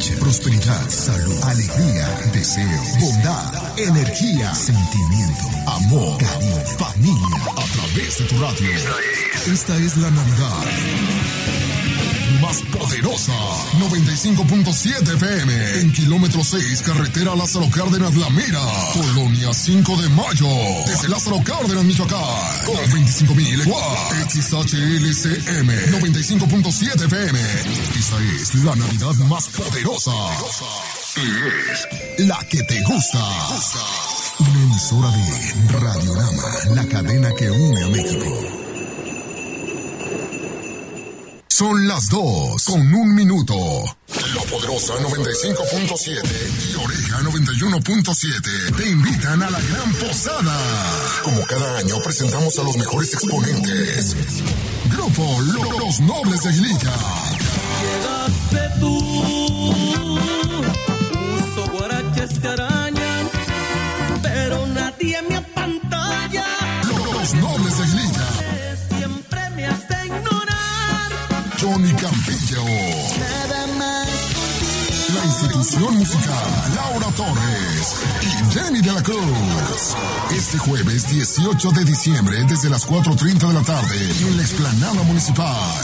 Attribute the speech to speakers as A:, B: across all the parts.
A: dicha, prosperidad, salud, alegría, deseo, bondad, energía, sentimiento, amor, cariño, familia, a través de tu radio. Esta es la Navidad más poderosa. 95.7 FM en kilómetro 6, carretera Lázaro Cárdenas La Mira, Colonia 5 de Mayo, desde Lázaro Cárdenas, Michoacán, con 25.000 watts. XHLCM 95.7 FM. Esta es la Navidad más poderosa. Y es la que te gusta. Una emisora de Radiorama, la cadena que une a México. Son las 2:01. La Poderosa 95.7 y Oreja 91.7 te invitan a la gran posada. Como cada año presentamos a los mejores exponentes. Grupo Los Nobles de Aguililla.
B: Llegaste tú, uso guaraches que arañan, pero nadie me apantalla.
A: Los Nobles de Aguililla.
B: Siempre me has de ignorar.
A: Johnny Campillo.
B: Nada más.
A: La institución musical, Laura Torres y Jenny de la Cruz. Este jueves 18 de diciembre, desde las 4:30 de la tarde, en la explanada municipal.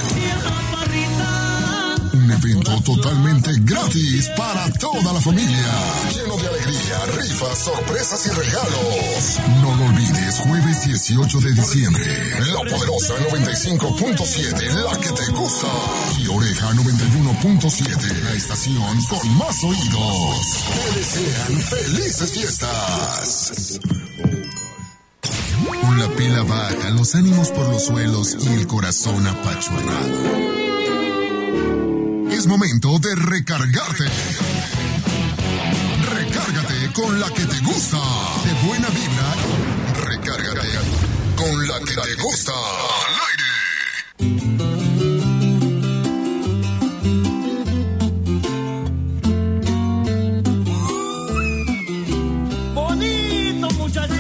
A: Un evento totalmente gratis para toda la familia. Lleno de alegría, rifas, sorpresas y regalos. No lo olvides, jueves 18 de diciembre. La Poderosa 95.7, la que te gusta. Y Oreja 91.7, la estación con más oídos. Te desean felices fiestas. Con la pila baja, los ánimos por los suelos y el corazón apachurrado. Es momento de recargarte. Recárgate con la que te gusta. De buena vibra, recárgate con la que te gusta. Al aire.
B: Bonito, muchachos.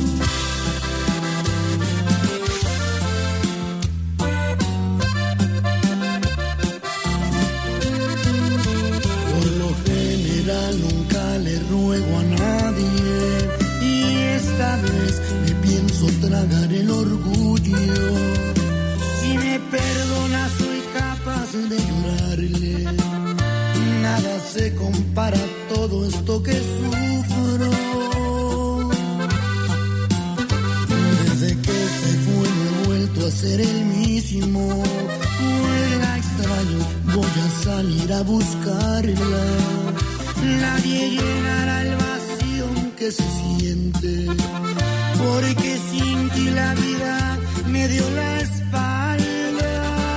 C: Nunca le ruego a nadie y esta vez me pienso tragar el orgullo. Si me perdona soy capaz de llorarle. Nada se compara a todo esto que sufro. Desde que se fue no he vuelto a ser el mismo. Pues la extraño, voy a salir a buscarla. Nadie llenará el vacío que se siente, porque sin ti la vida me dio la espalda.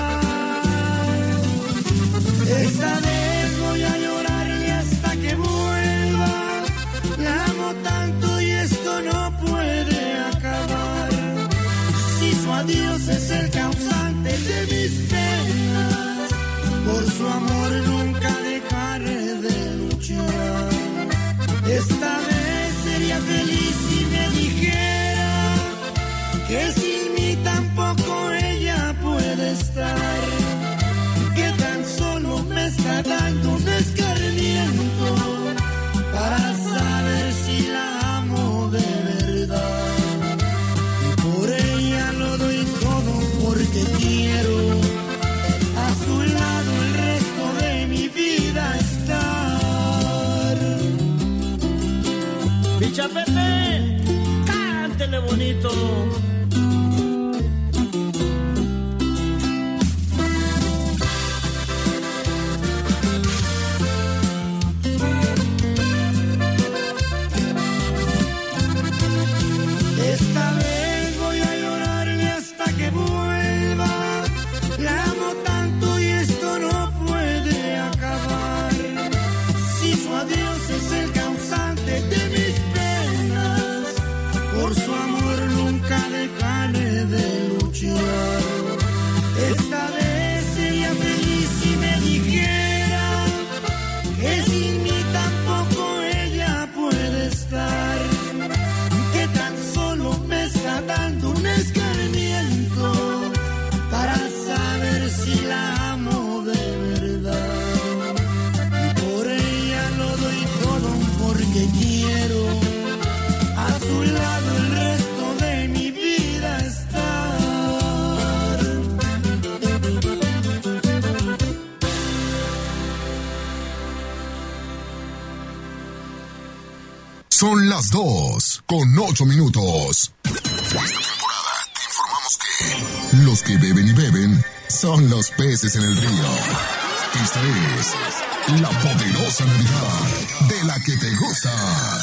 C: Esta vez voy a llorarle hasta que vuelva. La amo tanto y esto no puede acabar. Si su adiós es el causante de mis penas, por su amor nunca dejaré de luchar. Esta vez sería feliz si me dijera que sin mí tampoco ella puede estar, que tan solo me está dando un escarmiento para saber si la amo de verdad. Y por ella lo doy todo porque quiero a su lado el resto de mi vida estar.
B: Bicha Pepe, cántele bonito.
C: Esta vez voy a llorarle hasta que vuelva. La amo tanto y esto no puede acabar. Si su adiós es el causante de mis penas, por su amor nunca dejaré
A: Son las 2:08. Esta temporada te informamos que los que beben y beben son los peces en el río. Esta es la poderosa Navidad de la que te gusta.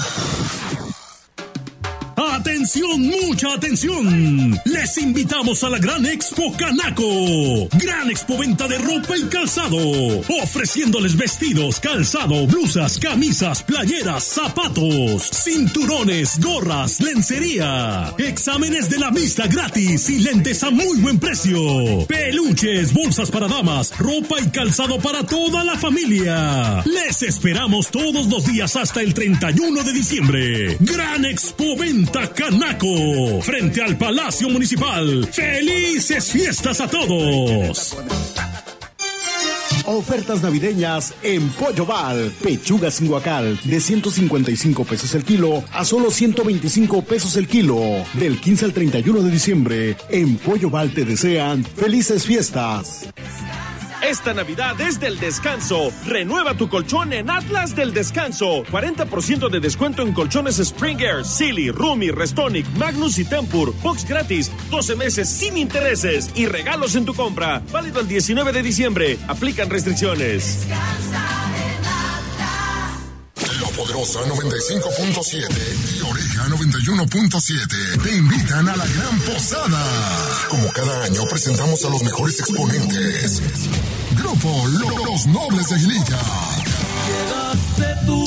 D: ¡Atención, mucha atención! Les invitamos a la Gran Expo Canaco. Gran expoventa de ropa y calzado. Ofreciéndoles vestidos, calzado, blusas, camisas, playeras, zapatos, cinturones, gorras, lencería. Exámenes de la vista gratis y lentes a muy buen precio. Peluches, bolsas para damas, ropa y calzado para toda la familia. Les esperamos todos los días hasta el 31 de diciembre. Gran expoventa Canaco, frente al Palacio Municipal. ¡Felices fiestas a todos!
E: Ofertas navideñas en Pollo Val. Pechuga sin guacal de 155 pesos el kilo a solo 125 pesos el kilo. Del 15 al 31 de diciembre, en Pollo Val te desean felices fiestas.
F: Esta Navidad es del descanso. Renueva tu colchón en Atlas del Descanso. 40% de descuento en colchones Springer, Silly, Rumi, Restonic, Magnus y Tempur. Box gratis, 12 meses sin intereses y regalos en tu compra. Válido el 19 de diciembre. Aplican restricciones.
A: La poderosa 95.7 y Oreja 91.7 te invitan a la gran posada. Como cada año presentamos a los mejores exponentes. Grupo Los Nobles de Aguililla.
B: Llegaste tú,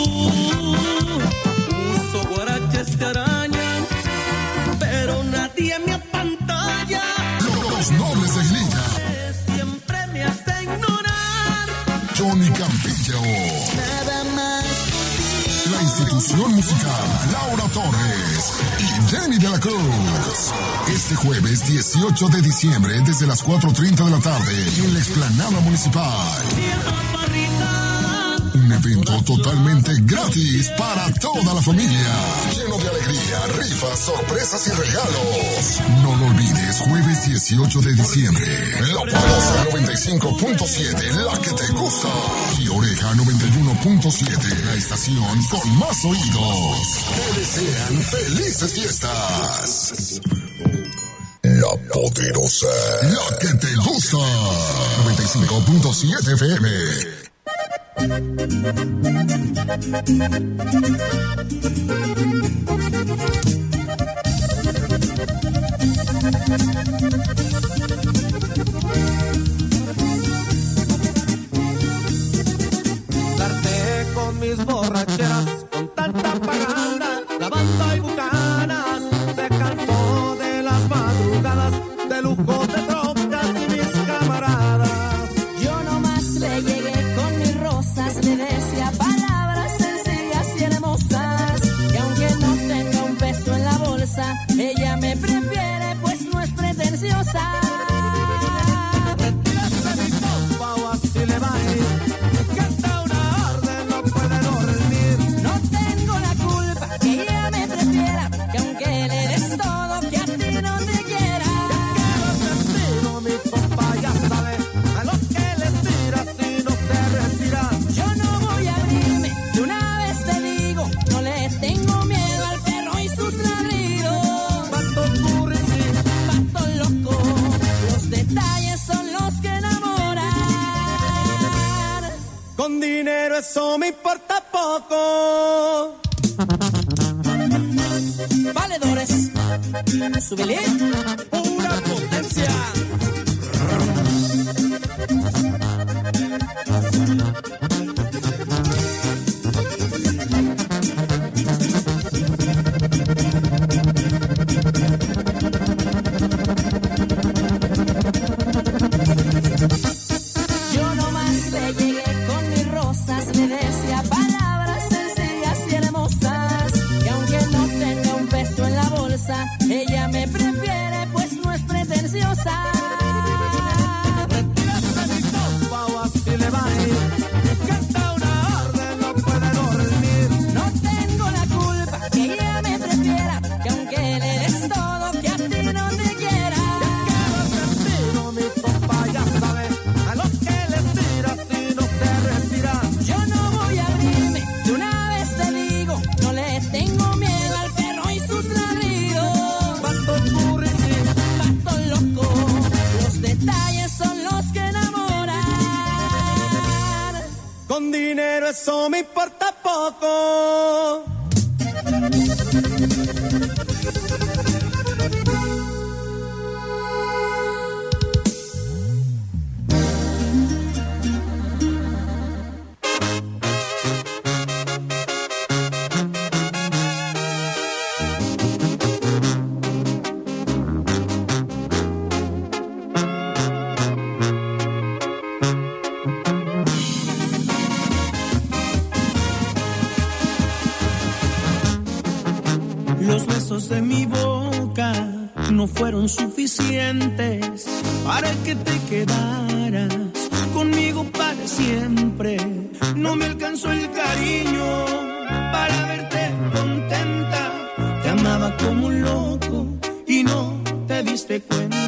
B: uso guaraches te arañan, pero nadie me apantalla.
A: Los Nobles de Aguililla.
B: Siempre me has de ignorar.
A: Johnny Campillo.
B: Nada más.
A: La institución musical Laura Torres y Jenny de la Cruz. Este jueves 18 de diciembre desde las 4:30 de la tarde en la explanada municipal. Un evento totalmente gratis para toda la familia. Lleno de alegría, rifas, sorpresas y regalos. No lo olvides, jueves 18 de diciembre. La poderosa 95.7, la que te gusta. Y Oreja 91.7, la estación con más oídos. Te desean felices fiestas. La poderosa, la que te gusta. 95.7 FM.
B: Darte con mis borracheras, con tanta paganda, la banda y bucanas se cansó de las madrugadas, de lujos de trocas y mis camaradas.
G: Yo nomás le llegué con mis rosas, le decía palabras sencillas y hermosas, y aunque no tenga un peso en la bolsa, ella me prefiere pues no es pretenciosa.
B: Retírese mi compa o así le va a ir, canta una orden, no puede dormir.
G: No tengo la culpa que ella me prefiera, que aunque le des todo, que a ti no te quiera.
B: Destino, mi compa ya sabe, a los que les tira si no se retira.
G: Yo no voy a abrirme, de una vez te digo, no le tengo miedo al perro y sus ladridos.
B: Pato curri,
G: Pato loco, los detalles son los que enamoran.
B: con dinero eso me importa poco.
G: Valedores, súbele.
B: Pura potencia.
G: Yo nomás le llegué con mis rosas, le decía palabras sencillas y hermosas, y aunque no tenga un peso en la bolsa, ella me prefiere pues no es pretenciosa.
B: pero eso me importa poco.
C: Los besos de mi boca no fueron suficientes para que te quedaras conmigo para siempre. No me alcanzó el cariño para verte contenta. Te amaba como un loco y no te diste cuenta.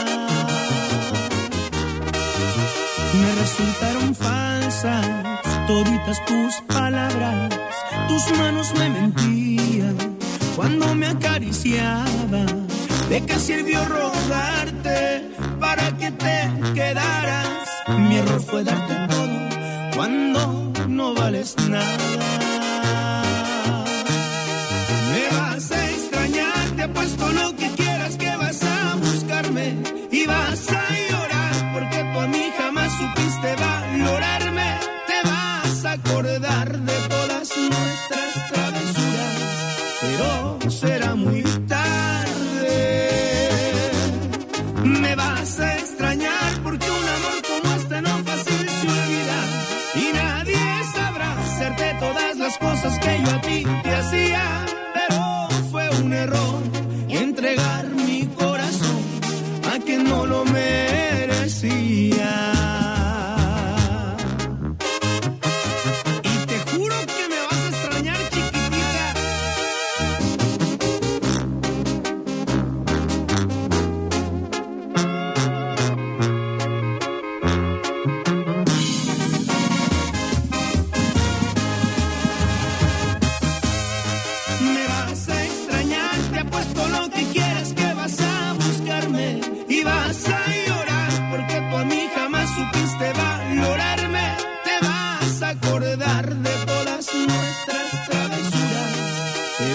C: Me resultaron falsas toditas tus palabras. Tus manos me mentían cuando me acariciaba. ¿De qué sirvió rogarte para que te quedaras? Mi error fue darte todo cuando no vales nada. Me vas a extrañar, te apuesto lo que quieras que vas a buscarme y vas a llorar porque tú a mí jamás supiste valorarme. Te vas a acordar de todas nuestras travesuras, pero será muy tarde. Me vas a extrañar porque un amor como este no fácil se olvida y nadie sabrá hacerte todas las cosas que yo a ti te hacía. Pero fue un error entregar mi corazón a quien no lo merecía.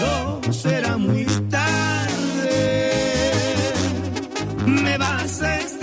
C: Será muy tarde. Me vas a